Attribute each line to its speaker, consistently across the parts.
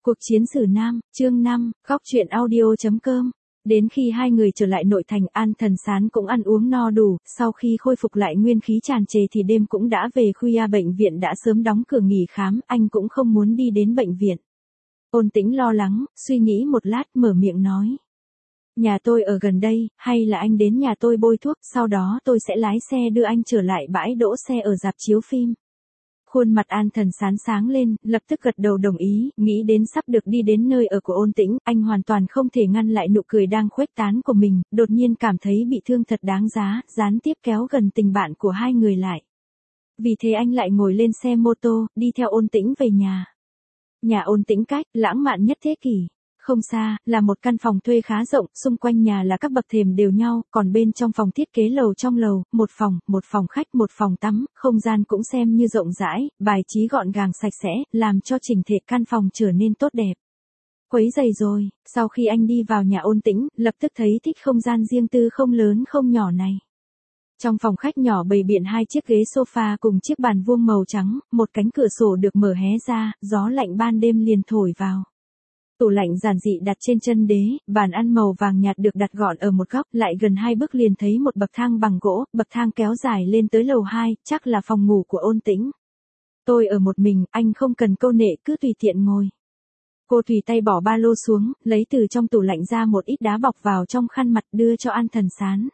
Speaker 1: Cuộc chiến sử Nam, chương 5, góc truyện audio.com. Đến khi hai người trở lại nội thành, An Thần Sán cũng ăn uống no đủ, sau khi khôi phục lại nguyên khí tràn trề thì đêm cũng đã về khuya. Bệnh viện đã sớm đóng cửa nghỉ khám, anh cũng không muốn đi đến bệnh viện. Ôn Tĩnh lo lắng, suy nghĩ một lát mở miệng nói. Nhà tôi ở gần đây, hay là anh đến nhà tôi bôi thuốc, sau đó tôi sẽ lái xe đưa anh trở lại bãi đỗ xe ở rạp chiếu phim. Khuôn mặt An Thần Sán sáng lên, lập tức gật đầu đồng ý, nghĩ đến sắp được đi đến nơi ở của Ôn Tĩnh, anh hoàn toàn không thể ngăn lại nụ cười đang khuếch tán của mình, đột nhiên cảm thấy bị thương thật đáng giá, gián tiếp kéo gần tình bạn của hai người lại. Vì thế anh lại ngồi lên xe mô tô, đi theo Ôn Tĩnh về nhà. Nhà Ôn Tĩnh cách lãng mạn nhất thế kỷ. Không xa, là một căn phòng thuê khá rộng, xung quanh nhà là các bậc thềm đều nhau, còn bên trong phòng thiết kế lầu trong lầu, một phòng khách, một phòng tắm, không gian cũng xem như rộng rãi, bài trí gọn gàng sạch sẽ, làm cho chỉnh thể căn phòng trở nên tốt đẹp. Quấy giày rồi, sau khi anh đi vào nhà Ôn Tĩnh, lập tức thấy thích không gian riêng tư không lớn không nhỏ này. Trong phòng khách nhỏ bày biện hai chiếc ghế sofa cùng chiếc bàn vuông màu trắng, một cánh cửa sổ được mở hé ra, gió lạnh ban đêm liền thổi vào. Tủ lạnh giản dị đặt trên chân đế, bàn ăn màu vàng nhạt được đặt gọn ở một góc, lại gần 2 bước liền thấy một bậc thang bằng gỗ, bậc thang kéo dài lên tới lầu 2, chắc là phòng ngủ của Ôn Tĩnh. Tôi ở một mình, anh không cần câu nệ cứ tùy tiện ngồi. Cô tùy tay bỏ ba lô xuống, lấy từ trong tủ lạnh ra một ít đá bọc vào trong khăn mặt đưa cho An Thần Sán.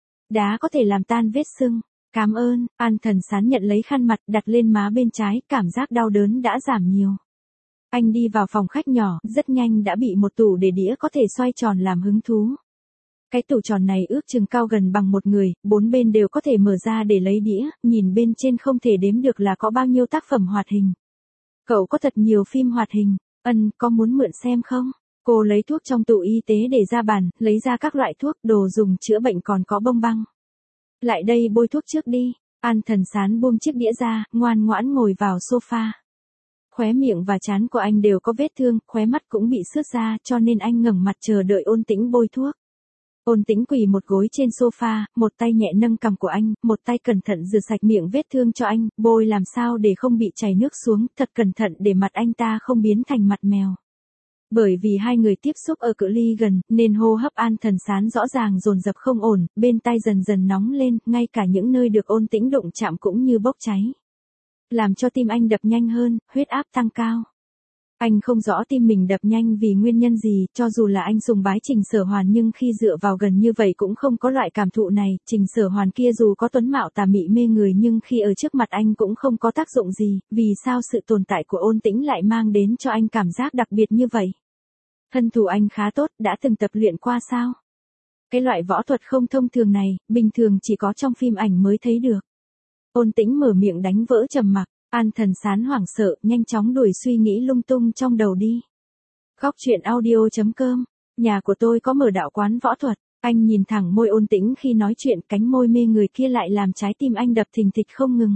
Speaker 1: Đá có thể làm tan vết sưng. Cảm ơn, An Thần Sán nhận lấy khăn mặt đặt lên má bên trái, cảm giác đau đớn đã giảm nhiều. Anh đi vào phòng khách nhỏ, rất nhanh đã bị một tủ để đĩa có thể xoay tròn làm hứng thú. Cái tủ tròn này ước chừng cao gần bằng một người, 4 bên đều có thể mở ra để lấy đĩa, nhìn bên trên không thể đếm được là có bao nhiêu tác phẩm hoạt hình. Cậu có thật nhiều phim hoạt hình, có muốn mượn xem không? Cô lấy thuốc trong tủ y tế để ra bàn, lấy ra các loại thuốc, đồ dùng chữa bệnh còn có bông băng. Lại đây bôi thuốc trước đi, An Thần Sán buông chiếc đĩa ra, ngoan ngoãn ngồi vào sofa. Khóe miệng và trán của anh đều có vết thương, khóe mắt cũng bị xước ra, cho nên anh ngẩng mặt chờ đợi Ôn Tĩnh bôi thuốc. Ôn Tĩnh quỳ một gối trên sofa, một tay nhẹ nâng cằm của anh, một tay cẩn thận rửa sạch miệng vết thương cho anh, bôi làm sao để không bị chảy nước xuống, thật cẩn thận để mặt anh ta không biến thành mặt mèo. Bởi vì hai người tiếp xúc ở cự ly gần, nên hô hấp An Thần Sán rõ ràng dồn dập không ổn, bên tai dần dần nóng lên, ngay cả những nơi được Ôn Tĩnh đụng chạm cũng như bốc cháy. Làm cho tim anh đập nhanh hơn, huyết áp tăng cao. Anh không rõ tim mình đập nhanh vì nguyên nhân gì, cho dù là anh sùng bái Trình Sở Hoàn nhưng khi dựa vào gần như vậy cũng không có loại cảm thụ này. Trình Sở Hoàn kia dù có tuấn mạo tà mị mê người nhưng khi ở trước mặt anh cũng không có tác dụng gì, vì sao sự tồn tại của Ôn Tĩnh lại mang đến cho anh cảm giác đặc biệt như vậy? Thân thủ anh khá tốt, đã từng tập luyện qua sao? Cái loại võ thuật không thông thường này, bình thường chỉ có trong phim ảnh mới thấy được. Ôn Tĩnh mở miệng đánh vỡ trầm mặc, An Thần Sán hoảng sợ, nhanh chóng đuổi suy nghĩ lung tung trong đầu đi. Góc truyện audio.com, nhà của tôi có mở đạo quán võ thuật, anh nhìn thẳng môi Ôn Tĩnh khi nói chuyện, cánh môi mê người kia lại làm trái tim anh đập thình thịch không ngừng.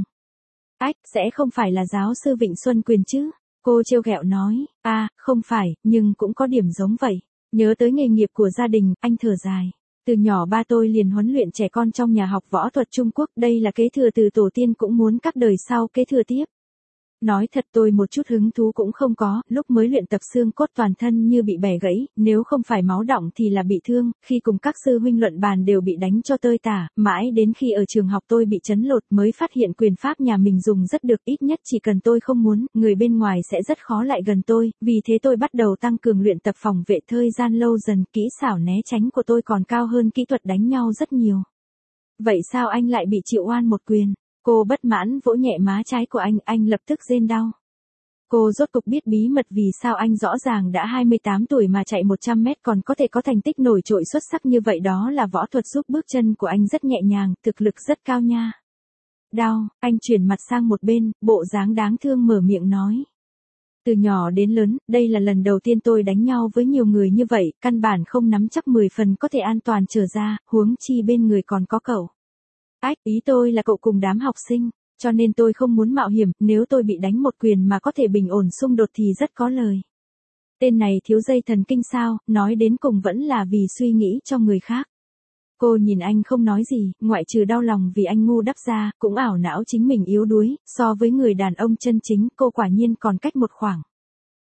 Speaker 1: Sẽ không phải là giáo sư Vịnh Xuân Quyền chứ? Cô trêu ghẹo nói, không phải, nhưng cũng có điểm giống vậy. Nhớ tới nghề nghiệp của gia đình, anh thở dài. Từ nhỏ ba tôi liền huấn luyện trẻ con trong nhà học võ thuật Trung Quốc, đây là kế thừa từ tổ tiên, cũng muốn các đời sau kế thừa tiếp. Nói thật tôi một chút hứng thú cũng không có, lúc mới luyện tập xương cốt toàn thân như bị bẻ gãy, nếu không phải máu đọng thì là bị thương, khi cùng các sư huynh luận bàn đều bị đánh cho tơi tả, mãi đến khi ở trường học tôi bị chấn lột mới phát hiện quyền pháp nhà mình dùng rất được, ít nhất chỉ cần tôi không muốn, người bên ngoài sẽ rất khó lại gần tôi, vì thế tôi bắt đầu tăng cường luyện tập phòng vệ, thời gian lâu dần kỹ xảo né tránh của tôi còn cao hơn kỹ thuật đánh nhau rất nhiều. Vậy sao anh lại bị chịu oan một quyền? Cô bất mãn vỗ nhẹ má trái của anh lập tức rên đau. Cô rốt cục biết bí mật vì sao anh rõ ràng đã 28 tuổi mà chạy 100 mét còn có thể có thành tích nổi trội xuất sắc như vậy, đó là võ thuật giúp bước chân của anh rất nhẹ nhàng, thực lực rất cao nha. Đau, anh chuyển mặt sang một bên, bộ dáng đáng thương mở miệng nói. Từ nhỏ đến lớn, đây là lần đầu tiên tôi đánh nhau với nhiều người như vậy, căn bản không nắm chắc 10 phần có thể an toàn trở ra, huống chi bên người còn có cậu. Ý tôi là cậu cùng đám học sinh, cho nên tôi không muốn mạo hiểm, nếu tôi bị đánh một quyền mà có thể bình ổn xung đột thì rất có lời. Tên này thiếu dây thần kinh sao, nói đến cùng vẫn là vì suy nghĩ cho người khác. Cô nhìn anh không nói gì, ngoại trừ đau lòng vì anh ngu đắp ra, cũng ảo não chính mình yếu đuối, so với người đàn ông chân chính, cô quả nhiên còn cách một khoảng.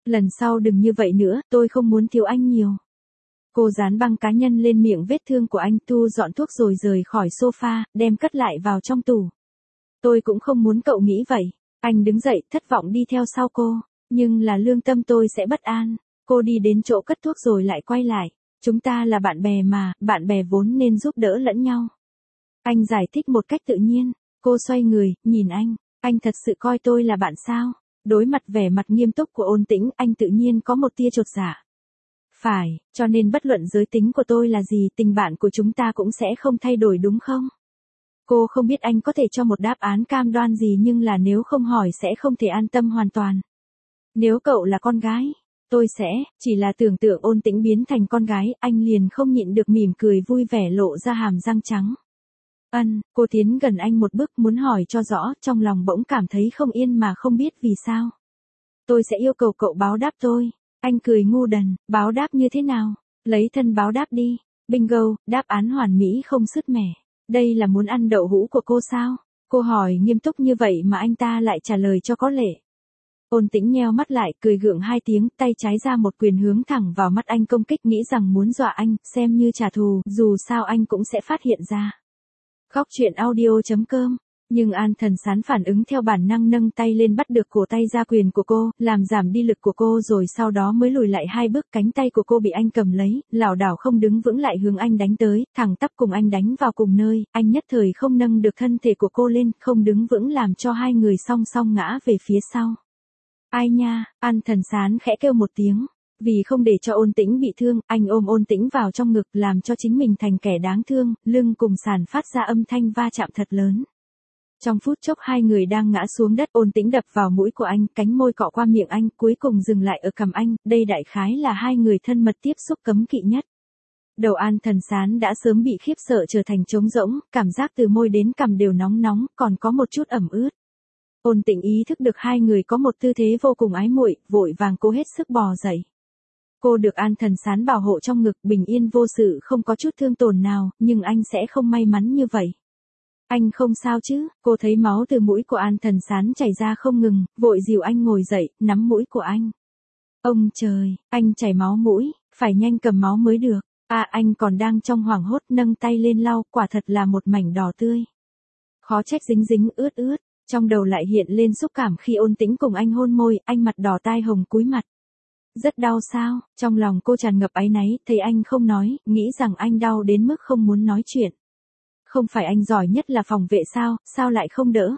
Speaker 1: Lần sau đừng như vậy nữa, tôi không muốn thiếu anh nhiều. Cô dán băng cá nhân lên miệng vết thương của anh, thu dọn thuốc rồi rời khỏi sofa, đem cất lại vào trong tủ. Tôi cũng không muốn cậu nghĩ vậy. Anh đứng dậy, thất vọng đi theo sau cô. Nhưng là lương tâm tôi sẽ bất an. Cô đi đến chỗ cất thuốc rồi lại quay lại. Chúng ta là bạn bè mà, bạn bè vốn nên giúp đỡ lẫn nhau. Anh giải thích một cách tự nhiên. Cô xoay người, nhìn anh thật sự coi tôi là bạn sao? Đối mặt vẻ mặt nghiêm túc của Ôn Tĩnh, anh tự nhiên có một tia chột dạ. Phải, cho nên bất luận giới tính của tôi là gì, tình bạn của chúng ta cũng sẽ không thay đổi đúng không? Cô không biết anh có thể cho một đáp án cam đoan gì, nhưng là nếu không hỏi sẽ không thể an tâm hoàn toàn. Nếu cậu là con gái, tôi sẽ, chỉ là tưởng tượng Ôn Tĩnh biến thành con gái, anh liền không nhịn được mỉm cười vui vẻ lộ ra hàm răng trắng. Cô tiến gần anh một bước muốn hỏi cho rõ, trong lòng bỗng cảm thấy không yên mà không biết vì sao. Tôi sẽ yêu cầu cậu báo đáp tôi. Anh cười ngu đần, báo đáp như thế nào? Lấy thân báo đáp đi. Bingo, đáp án hoàn mỹ không sứt mẻ. Đây là muốn ăn đậu hũ của cô sao? Cô hỏi nghiêm túc như vậy mà anh ta lại trả lời cho có lệ. Ôn Tĩnh nheo mắt lại, cười gượng hai tiếng, tay trái ra một quyền hướng thẳng vào mắt anh công kích, nghĩ rằng muốn dọa anh, xem như trả thù, dù sao anh cũng sẽ phát hiện ra. Khóc chuyện audio.com. Nhưng An Thần Sán phản ứng theo bản năng nâng tay lên bắt được cổ tay ra quyền của cô, làm giảm đi lực của cô rồi sau đó mới lùi lại hai bước, cánh tay của cô bị anh cầm lấy, lảo đảo không đứng vững lại hướng anh đánh tới, thẳng tắp cùng anh đánh vào cùng nơi, anh nhất thời không nâng được thân thể của cô lên, không đứng vững làm cho hai người song song ngã về phía sau. Ai nha, An Thần Sán khẽ kêu một tiếng. Vì không để cho Ôn Tĩnh bị thương, anh ôm Ôn Tĩnh vào trong ngực làm cho chính mình thành kẻ đáng thương, lưng cùng sàn phát ra âm thanh va chạm thật lớn. Trong phút chốc hai người đang ngã xuống đất, Ôn Tĩnh đập vào mũi của anh, cánh môi cọ qua miệng anh, cuối cùng dừng lại ở cằm anh, đây đại khái là hai người thân mật tiếp xúc cấm kỵ nhất. Đầu An Thần Sán đã sớm bị khiếp sợ trở thành trống rỗng, cảm giác từ môi đến cằm đều nóng nóng, còn có một chút ẩm ướt. Ôn Tĩnh ý thức được hai người có một tư thế vô cùng ái muội, vội vàng cố hết sức bò dậy. Cô được An Thần Sán bảo hộ trong ngực, bình yên vô sự, không có chút thương tổn nào, nhưng anh sẽ không may mắn như vậy. Anh không sao chứ? Cô thấy máu từ mũi của An Thần Sán chảy ra không ngừng, vội dìu anh ngồi dậy, nắm mũi của anh. Ông trời, anh chảy máu mũi, phải nhanh cầm máu mới được. Anh còn đang trong hoảng hốt, nâng tay lên lau, quả thật là một mảnh đỏ tươi. Khó trách dính dính ướt ướt, trong đầu lại hiện lên xúc cảm khi Ôn Tĩnh cùng anh hôn môi, anh mặt đỏ tai hồng cúi mặt. Rất đau sao? Trong lòng cô tràn ngập áy náy, thấy anh không nói, nghĩ rằng anh đau đến mức không muốn nói chuyện. Không phải anh giỏi nhất là phòng vệ sao, sao lại không đỡ?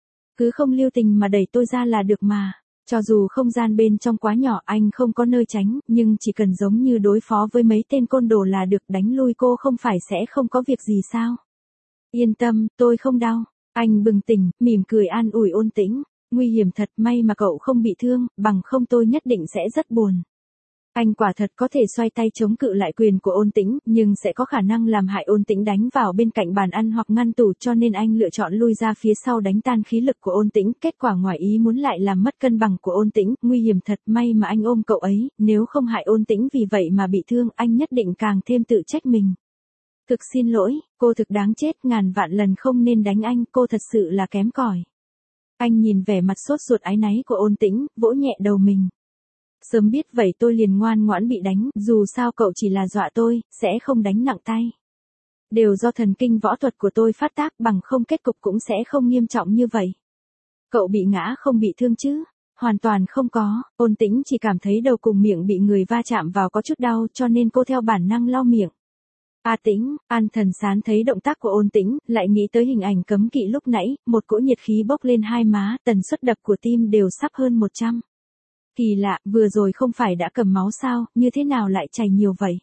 Speaker 1: Cứ không lưu tình mà đẩy tôi ra là được mà. Cho dù không gian bên trong quá nhỏ, anh không có nơi tránh, nhưng chỉ cần giống như đối phó với mấy tên côn đồ là được, đánh lui cô không phải sẽ không có việc gì sao? Yên tâm, tôi không đau. Anh bừng tỉnh, mỉm cười an ủi Ôn Tĩnh. Nguy hiểm thật, may mà cậu không bị thương, bằng không tôi nhất định sẽ rất buồn. Anh quả thật có thể xoay tay chống cự lại quyền của Ôn Tĩnh, nhưng sẽ có khả năng làm hại Ôn Tĩnh đánh vào bên cạnh bàn ăn hoặc ngăn tủ, cho nên anh lựa chọn lui ra phía sau đánh tan khí lực của Ôn Tĩnh, kết quả ngoài ý muốn lại làm mất cân bằng của Ôn Tĩnh, nguy hiểm thật, may mà anh ôm cậu ấy, nếu không hại Ôn Tĩnh vì vậy mà bị thương, anh nhất định càng thêm tự trách mình. Thực xin lỗi, cô thực đáng chết, ngàn vạn lần không nên đánh anh, cô thật sự là kém cỏi. Anh nhìn vẻ mặt sốt ruột áy náy của Ôn Tĩnh, vỗ nhẹ đầu mình. Sớm biết vậy tôi liền ngoan ngoãn bị đánh, dù sao cậu chỉ là dọa tôi, sẽ không đánh nặng tay. Đều do thần kinh võ thuật của tôi phát tác, bằng không kết cục cũng sẽ không nghiêm trọng như vậy. Cậu bị ngã không bị thương chứ? Hoàn toàn không có, Ôn Tĩnh chỉ cảm thấy đầu cùng miệng bị người va chạm vào có chút đau, cho nên cô theo bản năng lau miệng. Tĩnh, An Thần Sán thấy động tác của Ôn Tĩnh, lại nghĩ tới hình ảnh cấm kỵ lúc nãy, một cỗ nhiệt khí bốc lên hai má, tần suất đập của tim đều sắp hơn 100. Kỳ lạ, vừa rồi không phải đã cầm máu sao, như thế nào lại chảy nhiều vậy?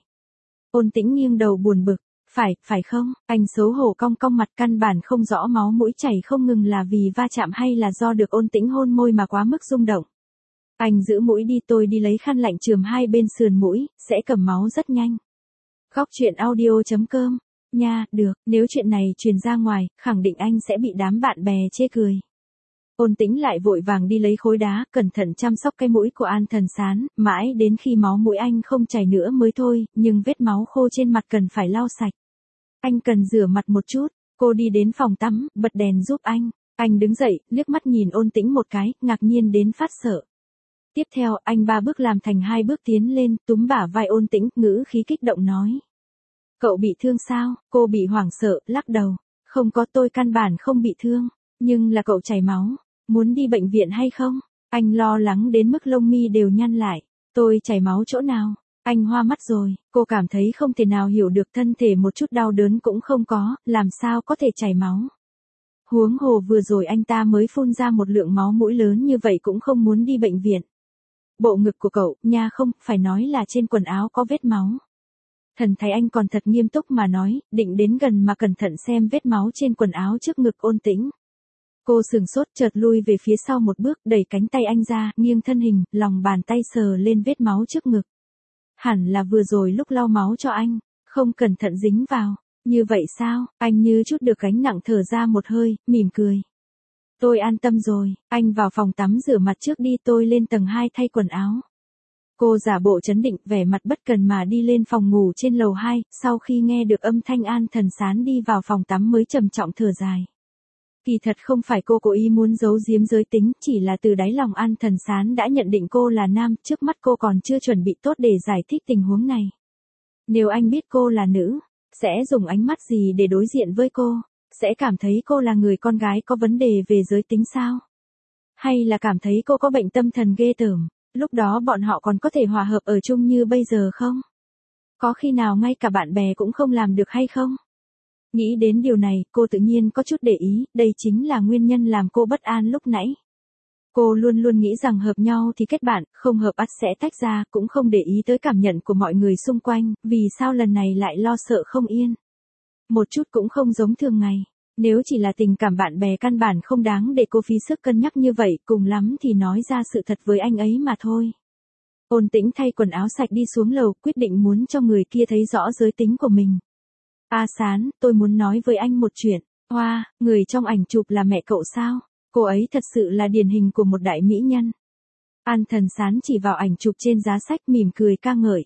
Speaker 1: Ôn Tĩnh nghiêng đầu buồn bực, phải không? Anh xấu hổ cong cong mặt, căn bản không rõ máu mũi chảy không ngừng là vì va chạm hay là do được Ôn Tĩnh hôn môi mà quá mức rung động. Anh giữ mũi đi, tôi đi lấy khăn lạnh chườm hai bên sườn mũi, sẽ cầm máu rất nhanh. Khóc chuyện audio.com. Nha, được, nếu chuyện này truyền ra ngoài, khẳng định anh sẽ bị đám bạn bè chê cười. Ôn Tĩnh lại vội vàng đi lấy khối đá, cẩn thận chăm sóc cái mũi của An Thần Sán, mãi đến khi máu mũi anh không chảy nữa mới thôi, nhưng vết máu khô trên mặt cần phải lau sạch. Anh cần rửa mặt một chút, cô đi đến phòng tắm, bật đèn giúp anh. Anh đứng dậy, liếc mắt nhìn Ôn Tĩnh một cái, ngạc nhiên đến phát sợ. Tiếp theo, anh 3 bước làm thành 2 bước tiến lên, túm bả vai Ôn Tĩnh, ngữ khí kích động nói. Cậu bị thương sao? Cô bị hoảng sợ, lắc đầu. Không có, tôi căn bản không bị thương. Nhưng là cậu chảy máu. Muốn đi bệnh viện hay không? Anh lo lắng đến mức lông mi đều nhăn lại. Tôi chảy máu chỗ nào? Anh hoa mắt rồi. Cô cảm thấy không thể nào hiểu được, thân thể một chút đau đớn cũng không có, làm sao có thể chảy máu. Huống hồ vừa rồi anh ta mới phun ra một lượng máu mũi lớn như vậy cũng không muốn đi bệnh viện. Bộ ngực của cậu, nha không, phải nói là trên quần áo có vết máu. Thần thấy anh còn thật nghiêm túc mà nói, định đến gần mà cẩn thận xem vết máu trên quần áo trước ngực Ôn Tĩnh. Cô sừng sốt, chợt lui về phía sau một bước, đẩy cánh tay anh ra, nghiêng thân hình, lòng bàn tay sờ lên vết máu trước ngực. Hẳn là vừa rồi lúc lau máu cho anh, không cẩn thận dính vào. Như vậy sao? Anh như chút được gánh nặng, thở ra một hơi, mỉm cười. Tôi an tâm rồi, anh vào phòng tắm rửa mặt trước đi, tôi lên tầng 2 thay quần áo. Cô giả bộ trấn định, vẻ mặt bất cần mà đi lên phòng ngủ trên lầu 2, sau khi nghe được âm thanh An Thần Sán đi vào phòng tắm mới trầm trọng thở dài. Kỳ thật không phải cô cố ý muốn giấu giếm giới tính, chỉ là từ đáy lòng An Thần Sán đã nhận định cô là nam, trước mắt cô còn chưa chuẩn bị tốt để giải thích tình huống này. Nếu anh biết cô là nữ, sẽ dùng ánh mắt gì để đối diện với cô? Sẽ cảm thấy cô là người con gái có vấn đề về giới tính sao? Hay là cảm thấy cô có bệnh tâm thần ghê tởm? Lúc đó bọn họ còn có thể hòa hợp ở chung như bây giờ không? Có khi nào ngay cả bạn bè cũng không làm được hay không? Nghĩ đến điều này, cô tự nhiên có chút để ý, đây chính là nguyên nhân làm cô bất an lúc nãy. Cô luôn luôn nghĩ rằng hợp nhau thì kết bạn, không hợp ắt sẽ tách ra, cũng không để ý tới cảm nhận của mọi người xung quanh, vì sao lần này lại lo sợ không yên. Một chút cũng không giống thường ngày, nếu chỉ là tình cảm bạn bè căn bản không đáng để cô phí sức cân nhắc như vậy, cùng lắm thì nói ra sự thật với anh ấy mà thôi. Ôn Tĩnh thay quần áo sạch đi xuống lầu, quyết định muốn cho người kia thấy rõ giới tính của mình. A Sán, tôi muốn nói với anh một chuyện. Hoa, người trong ảnh chụp là mẹ cậu sao? Cô ấy thật sự là điển hình của một đại mỹ nhân. An Thần Sán chỉ vào ảnh chụp trên giá sách, mỉm cười ca ngợi.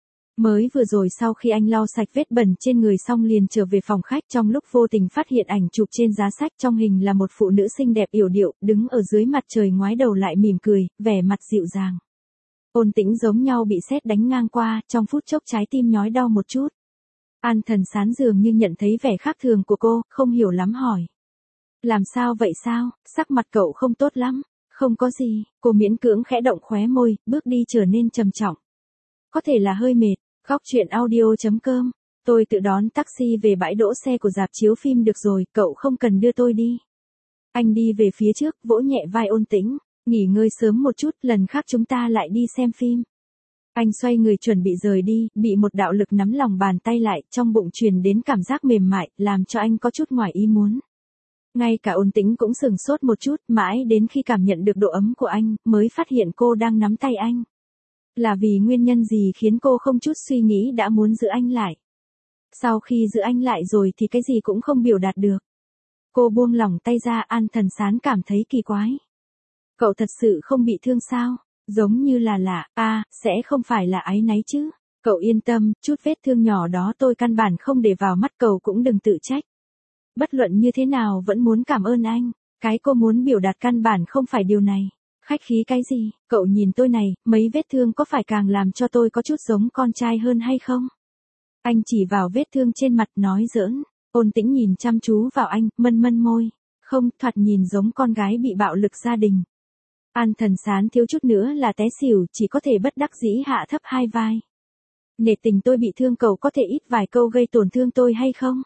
Speaker 1: Mới vừa rồi sau khi anh lau sạch vết bẩn trên người xong liền trở về phòng khách, trong lúc vô tình phát hiện ảnh chụp trên giá sách, trong hình là một phụ nữ xinh đẹp yểu điệu, đứng ở dưới mặt trời ngoái đầu lại mỉm cười, vẻ mặt dịu dàng. Ôn Tĩnh giống nhau bị sét đánh ngang qua, trong phút chốc trái tim nhói đau một chút. An Thần Sán dường như nhận thấy vẻ khác thường của cô, không hiểu lắm hỏi. Làm sao vậy sao, sắc mặt cậu không tốt lắm. Không có gì, cô miễn cưỡng khẽ động khóe môi, bước đi trở nên trầm trọng. Có thể là hơi mệt. Góc truyện audio.com. Tôi tự đón taxi về bãi đỗ xe của rạp chiếu phim được rồi, cậu không cần đưa tôi đi. Anh đi về phía trước, vỗ nhẹ vai Ôn Tĩnh. Nghỉ ngơi sớm một chút, lần khác chúng ta lại đi xem phim. Anh xoay người chuẩn bị rời đi, bị một đạo lực nắm lòng bàn tay lại, trong bụng truyền đến cảm giác mềm mại, làm cho anh có chút ngoài ý muốn. Ngay cả Ôn Tĩnh cũng sừng sốt một chút, mãi đến khi cảm nhận được độ ấm của anh, mới phát hiện cô đang nắm tay anh. Là vì nguyên nhân gì khiến cô không chút suy nghĩ đã muốn giữ anh lại? Sau khi giữ anh lại rồi thì cái gì cũng không biểu đạt được. Cô buông lỏng tay ra, An Thần Sán cảm thấy kỳ quái. Cậu thật sự không bị thương sao? Giống như là lạ, sẽ không phải là áy náy chứ? Cậu yên tâm, chút vết thương nhỏ đó tôi căn bản không để vào mắt, cậu cũng đừng tự trách. Bất luận như thế nào vẫn muốn cảm ơn anh. Cái cô muốn biểu đạt căn bản không phải điều này. Khách khí cái gì, cậu nhìn tôi này, mấy vết thương có phải càng làm cho tôi có chút giống con trai hơn hay không? Anh chỉ vào vết thương trên mặt nói giỡn. Ôn Tĩnh nhìn chăm chú vào anh, mân mân môi. Không, thoạt nhìn giống con gái bị bạo lực gia đình. An Thần Sán thiếu chút nữa là té xỉu, chỉ có thể bất đắc dĩ hạ thấp hai vai. Nể tình tôi bị thương, cậu có thể ít vài câu gây tổn thương tôi hay không?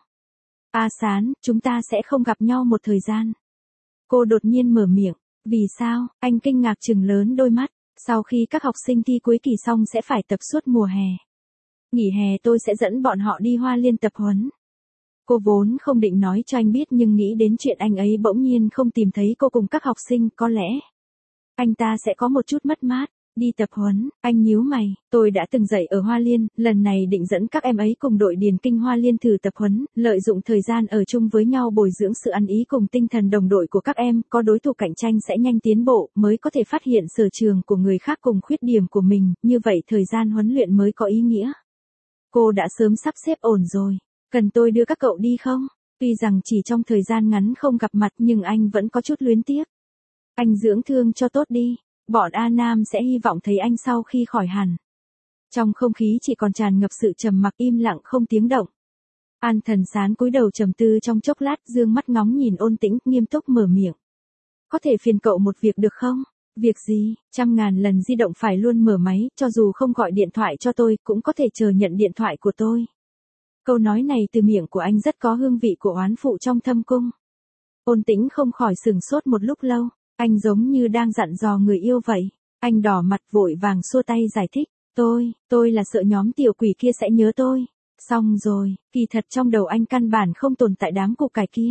Speaker 1: A Sán, chúng ta sẽ không gặp nhau một thời gian. Cô đột nhiên mở miệng. Vì sao? Anh kinh ngạc trừng lớn đôi mắt. Sau khi các học sinh thi cuối kỳ xong sẽ phải tập suốt mùa hè. Nghỉ hè tôi sẽ dẫn bọn họ đi Hoa Liên tập huấn. Cô vốn không định nói cho anh biết, nhưng nghĩ đến chuyện anh ấy bỗng nhiên không tìm thấy cô cùng các học sinh, có lẽ anh ta sẽ có một chút mất mát. Đi tập huấn, anh nhíu mày, tôi đã từng dạy ở Hoa Liên, lần này định dẫn các em ấy cùng đội điền kinh Hoa Liên thử tập huấn, lợi dụng thời gian ở chung với nhau bồi dưỡng sự ăn ý cùng tinh thần đồng đội của các em, có đối thủ cạnh tranh sẽ nhanh tiến bộ, mới có thể phát hiện sở trường của người khác cùng khuyết điểm của mình, như vậy thời gian huấn luyện mới có ý nghĩa. Cô đã sớm sắp xếp ổn rồi, cần tôi đưa các cậu đi không? Tuy rằng chỉ trong thời gian ngắn không gặp mặt nhưng anh vẫn có chút luyến tiếc. Anh dưỡng thương cho tốt đi. bọn A Nam sẽ hy vọng thấy anh sau khi khỏi hẳn. Trong không khí chỉ còn tràn ngập sự trầm mặc im lặng không tiếng động. An Thần Sán cúi đầu trầm tư trong chốc lát, dương mắt ngóng nhìn Ôn Tĩnh, nghiêm túc mở miệng. Có thể phiền cậu một việc được không? Việc gì? 100.000 lần di động phải luôn mở máy, cho dù không gọi điện thoại cho tôi, cũng có thể chờ nhận điện thoại của tôi. Câu nói này từ miệng của anh rất có hương vị của oán phụ trong thâm cung. Ôn Tĩnh không khỏi sửng sốt một lúc lâu, anh giống như đang dặn dò người yêu vậy. Anh đỏ mặt vội vàng xua tay giải thích, tôi là sợ nhóm tiểu quỷ kia sẽ nhớ tôi. Xong rồi, kỳ thật trong đầu anh căn bản không tồn tại đám củ cải kia.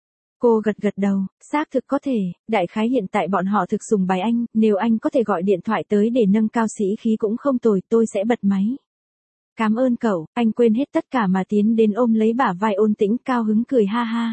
Speaker 1: Cô gật gật đầu, xác thực có thể, đại khái hiện tại bọn họ thực sùng bái anh, nếu anh có thể gọi điện thoại tới để nâng cao sĩ khí cũng không tồi, tôi sẽ bật máy. Cảm ơn cậu, anh quên hết tất cả mà tiến đến ôm lấy bả vai Ôn Tĩnh, cao hứng cười ha ha.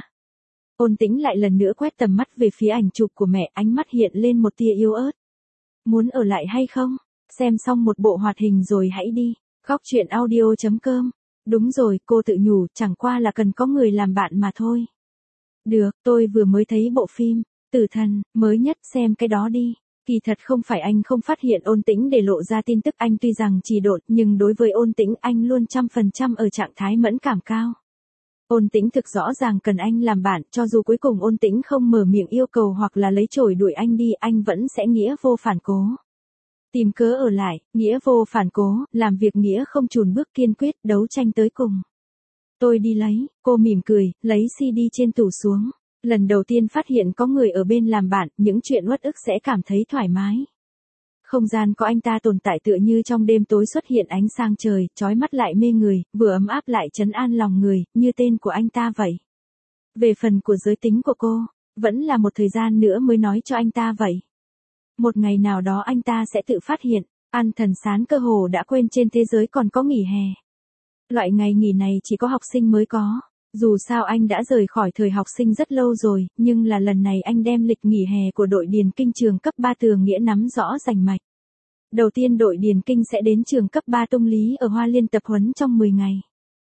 Speaker 1: Ôn Tĩnh lại lần nữa quét tầm mắt về phía ảnh chụp của mẹ, ánh mắt hiện lên một tia yếu ớt. Muốn ở lại hay không? Xem xong một bộ hoạt hình rồi hãy đi. Góc truyện audio.com. Đúng rồi, cô tự nhủ, chẳng qua là cần có người làm bạn mà thôi. Được, tôi vừa mới thấy bộ phim Tử Thần mới nhất, xem cái đó đi. Kỳ thật không phải anh không phát hiện Ôn Tĩnh để lộ ra tin tức, anh tuy rằng trì độn, nhưng đối với Ôn Tĩnh anh luôn 100% ở trạng thái mẫn cảm cao. Ôn Tĩnh thực rõ ràng cần anh làm bạn, cho dù cuối cùng Ôn Tĩnh không mở miệng yêu cầu hoặc là lấy chổi đuổi anh đi, anh vẫn sẽ nghĩa vô phản cố. Tìm cớ ở lại, nghĩa vô phản cố, làm việc nghĩa không chùn bước, kiên quyết, đấu tranh tới cùng. Tôi đi lấy, cô mỉm cười, lấy CD trên tủ xuống. Lần đầu tiên phát hiện có người ở bên làm bạn, những chuyện uất ức sẽ cảm thấy thoải mái. Không gian có anh ta tồn tại tựa như trong đêm tối xuất hiện ánh sáng trời, chói mắt lại mê người, vừa ấm áp lại trấn an lòng người, như tên của anh ta vậy. Về phần của giới tính của cô, vẫn là một thời gian nữa mới nói cho anh ta vậy. Một ngày nào đó anh ta sẽ tự phát hiện, An Thần Sán cơ hồ đã quên trên thế giới còn có nghỉ hè. Loại ngày nghỉ này chỉ có học sinh mới có. Dù sao anh đã rời khỏi thời học sinh rất lâu rồi, nhưng là lần này anh đem lịch nghỉ hè của đội điền kinh trường cấp 3 Tường Nghĩa nắm rõ rành mạch. Đầu tiên đội điền kinh sẽ đến trường cấp 3 Tung Lý ở Hoa Liên tập huấn trong 10 ngày.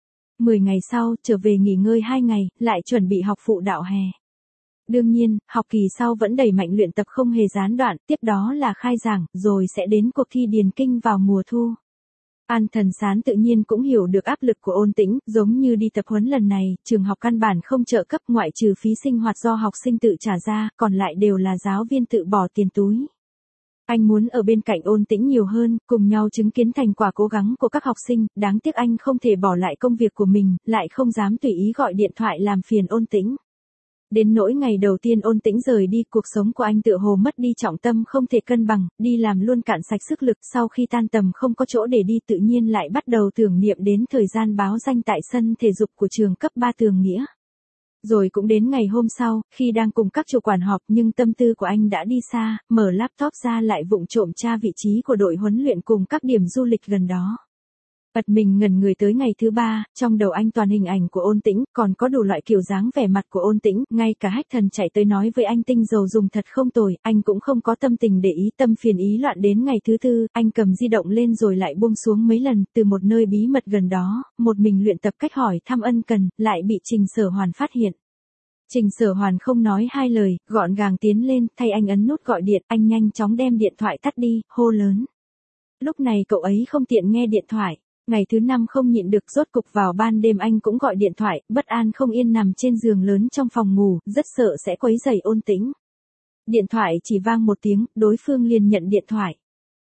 Speaker 1: 10 ngày sau, trở về nghỉ ngơi 2 ngày, lại chuẩn bị học phụ đạo hè. Đương nhiên, học kỳ sau vẫn đẩy mạnh luyện tập không hề gián đoạn, tiếp đó là khai giảng, rồi sẽ đến cuộc thi điền kinh vào mùa thu. An Thần Sán tự nhiên cũng hiểu được áp lực của Ôn Tĩnh, giống như đi tập huấn lần này, trường học căn bản không trợ cấp ngoại trừ phí sinh hoạt do học sinh tự trả ra, còn lại đều là giáo viên tự bỏ tiền túi. Anh muốn ở bên cạnh Ôn Tĩnh nhiều hơn, cùng nhau chứng kiến thành quả cố gắng của các học sinh, đáng tiếc anh không thể bỏ lại công việc của mình, lại không dám tùy ý gọi điện thoại làm phiền Ôn Tĩnh. Đến nỗi ngày đầu tiên Ôn Tĩnh rời đi, cuộc sống của anh tựa hồ mất đi trọng tâm, không thể cân bằng, đi làm luôn cạn sạch sức lực, sau khi tan tầm không có chỗ để đi, tự nhiên lại bắt đầu tưởng niệm đến thời gian báo danh tại sân thể dục của trường cấp 3 Tường Nghĩa. Rồi cũng đến ngày hôm sau, khi đang cùng các chủ quản họp nhưng tâm tư của anh đã đi xa, mở laptop ra lại vụng trộm tra vị trí của đội huấn luyện cùng các điểm du lịch gần đó. Bật mình ngẩn người tới ngày thứ 3, trong đầu anh toàn hình ảnh của Ôn Tĩnh, còn có đủ loại kiểu dáng vẻ mặt của Ôn Tĩnh, ngay cả Hách Thần chạy tới nói với anh tinh dầu dùng thật không tồi, anh cũng không có tâm tình để ý, tâm phiền ý loạn. Đến ngày thứ 4, anh cầm di động lên rồi lại buông xuống mấy lần, từ một nơi bí mật gần đó, một mình luyện tập cách hỏi thăm ân cần, lại bị Trình Sở Hoàn phát hiện. Trình Sở Hoàn không nói hai lời, gọn gàng tiến lên, thay anh ấn nút gọi điện, anh nhanh chóng đem điện thoại tắt đi, hô lớn. Lúc này cậu ấy không tiện nghe điện thoại. Ngày thứ 5 không nhịn được, rốt cục vào ban đêm anh cũng gọi điện thoại, bất an không yên nằm trên giường lớn trong phòng ngủ, rất sợ sẽ quấy rầy Ôn Tĩnh. Điện thoại chỉ vang một tiếng, đối phương liền nhận điện thoại.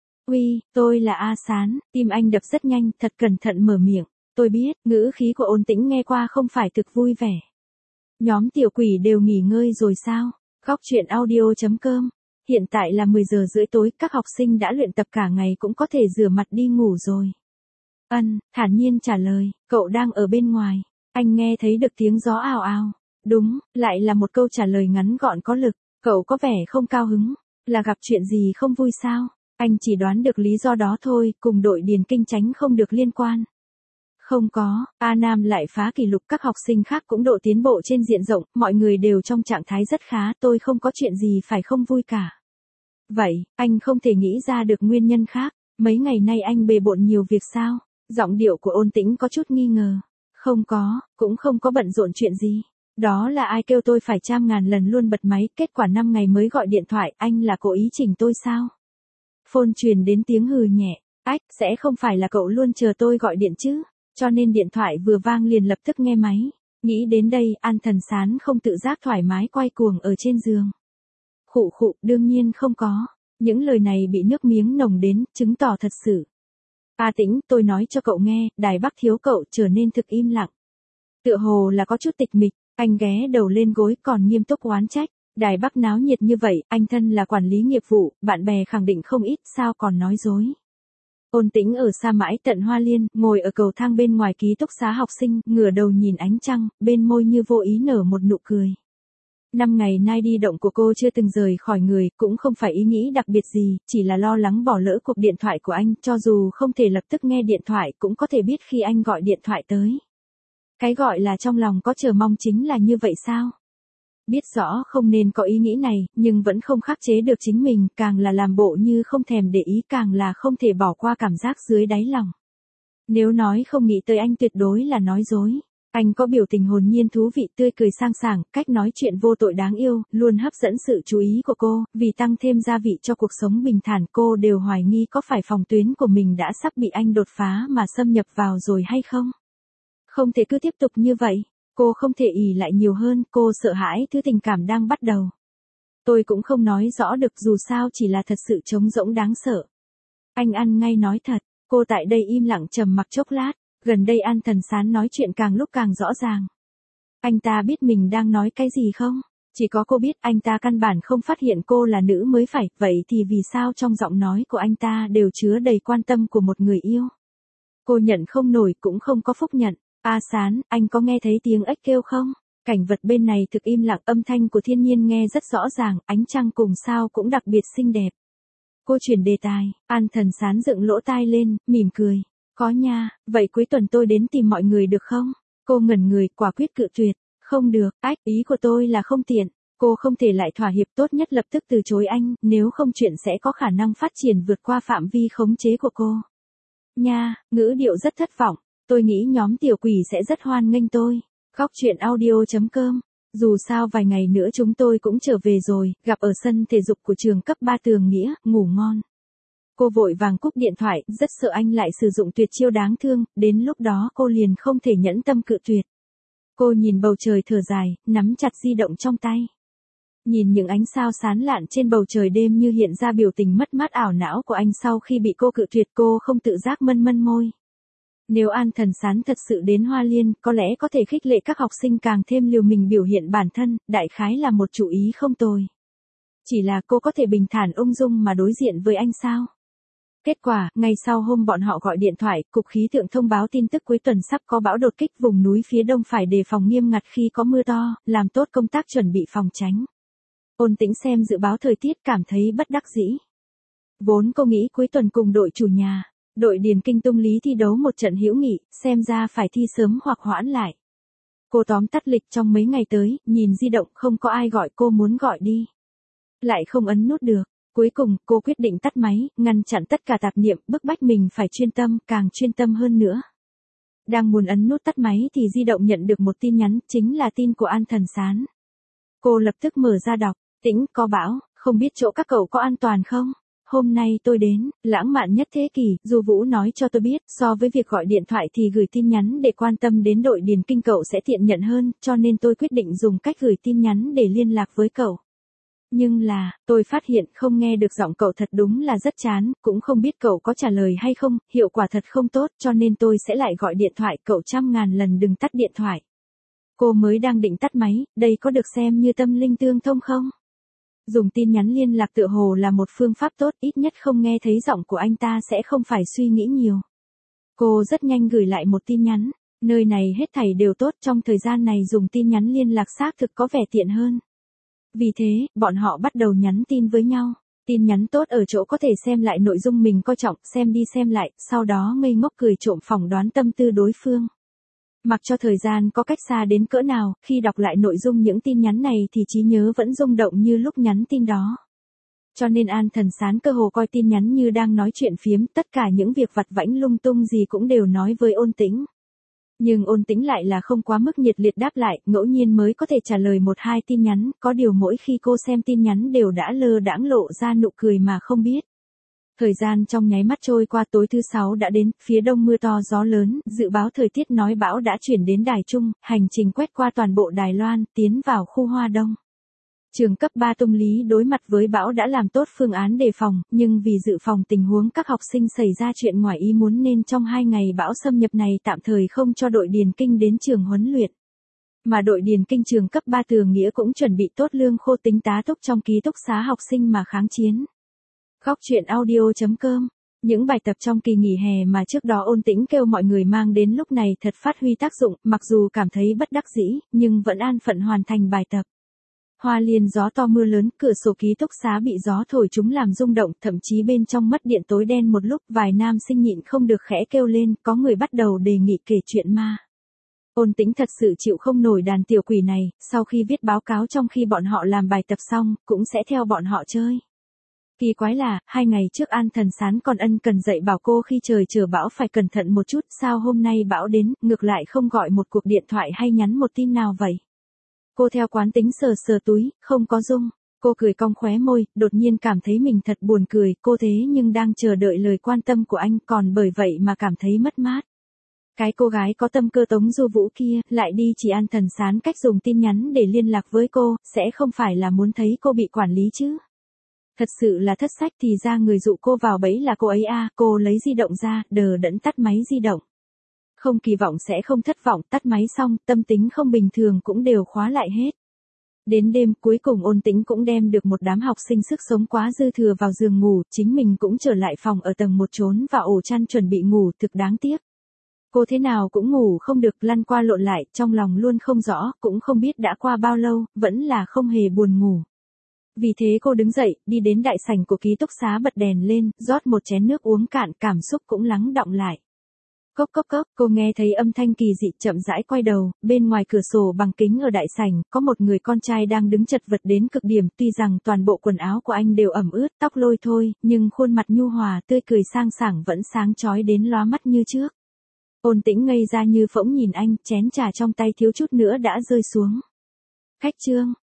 Speaker 1: Uy, tôi là A Sán, tim anh đập rất nhanh, thật cẩn thận mở miệng. Tôi biết, ngữ khí của Ôn Tĩnh nghe qua không phải thực vui vẻ. Nhóm tiểu quỷ đều nghỉ ngơi rồi sao? Góc truyện audio.com. Hiện tại là 10 giờ rưỡi tối, các học sinh đã luyện tập cả ngày cũng có thể rửa mặt đi ngủ rồi. Thản nhiên trả lời, cậu đang ở bên ngoài. Anh nghe thấy được tiếng gió ào ào. Đúng, lại là một câu trả lời ngắn gọn có lực. Cậu có vẻ không cao hứng. Là gặp chuyện gì không vui sao? Anh chỉ đoán được lý do đó thôi, cùng đội điền kinh tránh không được liên quan. Không có, A Nam lại phá kỷ lục, các học sinh khác cũng độ tiến bộ trên diện rộng, mọi người đều trong trạng thái rất khá, tôi không có chuyện gì phải không vui cả. Vậy, anh không thể nghĩ ra được nguyên nhân khác, mấy ngày nay anh bề bộn nhiều việc sao? Giọng điệu của Ôn Tĩnh có chút nghi ngờ. Không có, cũng không có bận rộn chuyện gì. Đó là ai kêu tôi phải 100.000 lần luôn bật máy, kết quả 5 ngày mới gọi điện thoại, anh là cố ý chỉnh tôi sao? Phone truyền đến tiếng hừ nhẹ. Ách, sẽ không phải là cậu luôn chờ tôi gọi điện chứ? Cho nên điện thoại vừa vang liền lập tức nghe máy. Nghĩ đến đây, An Thần Sán không tự giác thoải mái quay cuồng ở trên giường. Khụ khụ, đương nhiên không có. Những lời này bị nước miếng nồng đến, chứng tỏ thật sự. A Tĩnh, tôi nói cho cậu nghe, Đài Bắc thiếu cậu trở nên thực im lặng. Tựa hồ là có chút tịch mịch, anh ghé đầu lên gối còn nghiêm túc oán trách. Đài Bắc náo nhiệt như vậy, anh thân là quản lý nghiệp vụ, bạn bè khẳng định không ít, sao còn nói dối. Ôn Tĩnh ở xa mãi tận Hoa Liên, ngồi ở cầu thang bên ngoài ký túc xá học sinh, ngửa đầu nhìn ánh trăng, bên môi như vô ý nở một nụ cười. 5 ngày nay đi động của cô chưa từng rời khỏi người, cũng không phải ý nghĩ đặc biệt gì, chỉ là lo lắng bỏ lỡ cuộc điện thoại của anh, cho dù không thể lập tức nghe điện thoại cũng có thể biết khi anh gọi điện thoại tới. Cái gọi là trong lòng có chờ mong chính là như vậy sao? Biết rõ không nên có ý nghĩ này, nhưng vẫn không khắc chế được chính mình, càng là làm bộ như không thèm để ý càng là không thể bỏ qua cảm giác dưới đáy lòng. Nếu nói không nghĩ tới anh tuyệt đối là nói dối. Anh có biểu tình hồn nhiên thú vị tươi cười sang sảng, cách nói chuyện vô tội đáng yêu, luôn hấp dẫn sự chú ý của cô, vì tăng thêm gia vị cho cuộc sống bình thản cô đều hoài nghi có phải phòng tuyến của mình đã sắp bị anh đột phá mà xâm nhập vào rồi hay không. Không thể cứ tiếp tục như vậy, cô không thể ỷ lại nhiều hơn, cô sợ hãi thứ tình cảm đang bắt đầu. Tôi cũng không nói rõ được dù sao chỉ là thật sự trống rỗng đáng sợ. Anh ăn ngay nói thật, cô tại đây im lặng trầm mặc chốc lát. Gần đây An Thần Sán nói chuyện càng lúc càng rõ ràng. Anh ta biết mình đang nói cái gì không? Chỉ có cô biết anh ta căn bản không phát hiện cô là nữ mới phải, vậy thì vì sao trong giọng nói của anh ta đều chứa đầy quan tâm của một người yêu? Cô nhận không nổi cũng không có phúc nhận. A Sán, anh có nghe thấy tiếng ếch kêu không? Cảnh vật bên này thực im lặng, âm thanh của thiên nhiên nghe rất rõ ràng, ánh trăng cùng sao cũng đặc biệt xinh đẹp. Cô chuyển đề tài, An Thần Sán dựng lỗ tai lên, mỉm cười. Có nha, vậy cuối tuần tôi đến tìm mọi người được không? Cô ngẩn người, quả quyết cự tuyệt. Không được, ách, ý của tôi là không tiện. Cô không thể lại thỏa hiệp, tốt nhất lập tức từ chối anh, nếu không chuyện sẽ có khả năng phát triển vượt qua phạm vi khống chế của cô. Nha, ngữ điệu rất thất vọng. Tôi nghĩ nhóm tiểu quỷ sẽ rất hoan nghênh tôi. Góc chuyện audio.com. Dù sao vài ngày nữa chúng tôi cũng trở về rồi, gặp ở sân thể dục của trường cấp 3 Tường Nghĩa, ngủ ngon. Cô vội vàng cúp điện thoại, rất sợ anh lại sử dụng tuyệt chiêu đáng thương, đến lúc đó cô liền không thể nhẫn tâm cự tuyệt. Cô nhìn bầu trời thở dài, nắm chặt di động trong tay. Nhìn những ánh sao sáng lạn trên bầu trời đêm như hiện ra biểu tình mất mát ảo não của anh sau khi bị cô cự tuyệt, cô không tự giác mân mân môi. Nếu An Thần Sán thật sự đến Hoa Liên, có lẽ có thể khích lệ các học sinh càng thêm liều mình biểu hiện bản thân, đại khái là một chủ ý không tồi. Chỉ là cô có thể bình thản ung dung mà đối diện với anh sao? Kết quả, ngày sau hôm bọn họ gọi điện thoại, Cục Khí tượng thông báo tin tức cuối tuần sắp có bão đột kích vùng núi phía đông phải đề phòng nghiêm ngặt khi có mưa to, làm tốt công tác chuẩn bị phòng tránh. Ôn Tĩnh xem dự báo thời tiết cảm thấy bất đắc dĩ. Vốn cô nghĩ cuối tuần cùng đội chủ nhà, đội Điền Kinh Tung Lý thi đấu một trận hữu nghị, xem ra phải thi sớm hoặc hoãn lại. Cô tóm tắt lịch trong mấy ngày tới, nhìn di động không có ai gọi cô muốn gọi đi. Lại không ấn nút được. Cuối cùng, cô quyết định tắt máy, ngăn chặn tất cả tạp niệm, bức bách mình phải chuyên tâm, càng chuyên tâm hơn nữa. Đang muốn ấn nút tắt máy thì di động nhận được một tin nhắn, chính là tin của An Thần Sán. Cô lập tức mở ra đọc, Tĩnh, có bão, không biết chỗ các cậu có an toàn không? Hôm nay tôi đến, lãng mạn nhất thế kỷ, Du Vũ nói cho tôi biết, so với việc gọi điện thoại thì gửi tin nhắn để quan tâm đến đội Điền Kinh cậu sẽ tiện nhận hơn, cho nên tôi quyết định dùng cách gửi tin nhắn để liên lạc với cậu. Nhưng là, tôi phát hiện không nghe được giọng cậu thật đúng là rất chán, cũng không biết cậu có trả lời hay không, hiệu quả thật không tốt cho nên tôi sẽ lại gọi điện thoại cậu 100.000 lần đừng tắt điện thoại. Cô mới đang định tắt máy, đây có được xem như tâm linh tương thông không? Dùng tin nhắn liên lạc tựa hồ là một phương pháp tốt, ít nhất không nghe thấy giọng của anh ta sẽ không phải suy nghĩ nhiều. Cô rất nhanh gửi lại một tin nhắn, nơi này hết thảy đều tốt, trong thời gian này dùng tin nhắn liên lạc xác thực có vẻ tiện hơn. Vì thế, bọn họ bắt đầu nhắn tin với nhau. Tin nhắn tốt ở chỗ có thể xem lại nội dung mình coi trọng, xem đi xem lại, sau đó ngây ngốc cười trộm phỏng đoán tâm tư đối phương. Mặc cho thời gian có cách xa đến cỡ nào, khi đọc lại nội dung những tin nhắn này thì trí nhớ vẫn rung động như lúc nhắn tin đó. Cho nên An Thần Sán cơ hồ coi tin nhắn như đang nói chuyện phiếm, tất cả những việc vặt vãnh lung tung gì cũng đều nói với Ôn Tĩnh. Nhưng Ôn Tĩnh lại là không quá mức nhiệt liệt đáp lại, ngẫu nhiên mới có thể trả lời 1-2 tin nhắn, có điều mỗi khi cô xem tin nhắn đều đã lơ đãng lộ ra nụ cười mà không biết. Thời gian trong nháy mắt trôi qua, tối thứ 6 đã đến, phía đông mưa to gió lớn, dự báo thời tiết nói bão đã chuyển đến Đài Trung, hành trình quét qua toàn bộ Đài Loan, tiến vào khu Hoa Đông. Trường cấp 3 Tung Lý đối mặt với bão đã làm tốt phương án đề phòng, nhưng vì dự phòng tình huống các học sinh xảy ra chuyện ngoài ý muốn nên trong 2 ngày bão xâm nhập này tạm thời không cho đội điền kinh đến trường huấn luyện. Mà đội điền kinh trường cấp 3 Từ Nghĩa cũng chuẩn bị tốt lương khô tính tá túc trong ký túc xá học sinh mà kháng chiến. Góc truyện audio.com. Những bài tập trong kỳ nghỉ hè mà trước đó Ôn Tĩnh kêu mọi người mang đến lúc này thật phát huy tác dụng, mặc dù cảm thấy bất đắc dĩ, nhưng vẫn an phận hoàn thành bài tập. Hoa Liên gió to mưa lớn, cửa sổ ký túc xá bị gió thổi chúng làm rung động, thậm chí bên trong mất điện tối đen một lúc, vài nam sinh nhịn không được khẽ kêu lên, có người bắt đầu đề nghị kể chuyện ma. Ôn Tĩnh thật sự chịu không nổi đàn tiểu quỷ này, sau khi viết báo cáo trong khi bọn họ làm bài tập xong, cũng sẽ theo bọn họ chơi. Kỳ quái là, 2 ngày trước An Thần Sán còn ân cần dạy bảo cô khi trời trở bão phải cẩn thận một chút, sao hôm nay bão đến, ngược lại không gọi một cuộc điện thoại hay nhắn một tin nào vậy? Cô theo quán tính sờ sờ túi, không có dung. Cô cười cong khóe môi, đột nhiên cảm thấy mình thật buồn cười, cô thế nhưng đang chờ đợi lời quan tâm của anh, còn bởi vậy mà cảm thấy mất mát. Cái cô gái có tâm cơ Tống Du Vũ kia, lại đi chỉ An Thần Sán cách dùng tin nhắn để liên lạc với cô, sẽ không phải là muốn thấy cô bị quản lý chứ? Thật sự là thất sách, thì ra người dụ cô vào bẫy là cô ấy à, cô lấy di động ra, đờ đẫn tắt máy di động. Không kỳ vọng sẽ không thất vọng, tắt máy xong, tâm tính không bình thường cũng đều khóa lại hết. Đến đêm, cuối cùng Ôn Tĩnh cũng đem được một đám học sinh sức sống quá dư thừa vào giường ngủ, chính mình cũng trở lại phòng ở tầng 1 trốn vào ổ chăn chuẩn bị ngủ, thực đáng tiếc. Cô thế nào cũng ngủ không được, lăn qua lộn lại, trong lòng luôn không rõ, cũng không biết đã qua bao lâu, vẫn là không hề buồn ngủ. Vì thế cô đứng dậy, đi đến đại sảnh của ký túc xá bật đèn lên, rót một chén nước uống cạn, cảm xúc cũng lắng đọng lại. Cốc cốc cốc, cô nghe thấy âm thanh kỳ dị, chậm rãi quay đầu, bên ngoài cửa sổ bằng kính ở đại sảnh, có một người con trai đang đứng chật vật đến cực điểm, tuy rằng toàn bộ quần áo của anh đều ẩm ướt, tóc lôi thôi, nhưng khuôn mặt nhu hòa, tươi cười sang sảng vẫn sáng chói đến lóa mắt như trước. Ôn Tĩnh ngây ra như phỗng nhìn anh, chén trà trong tay thiếu chút nữa đã rơi xuống. Khách Trương,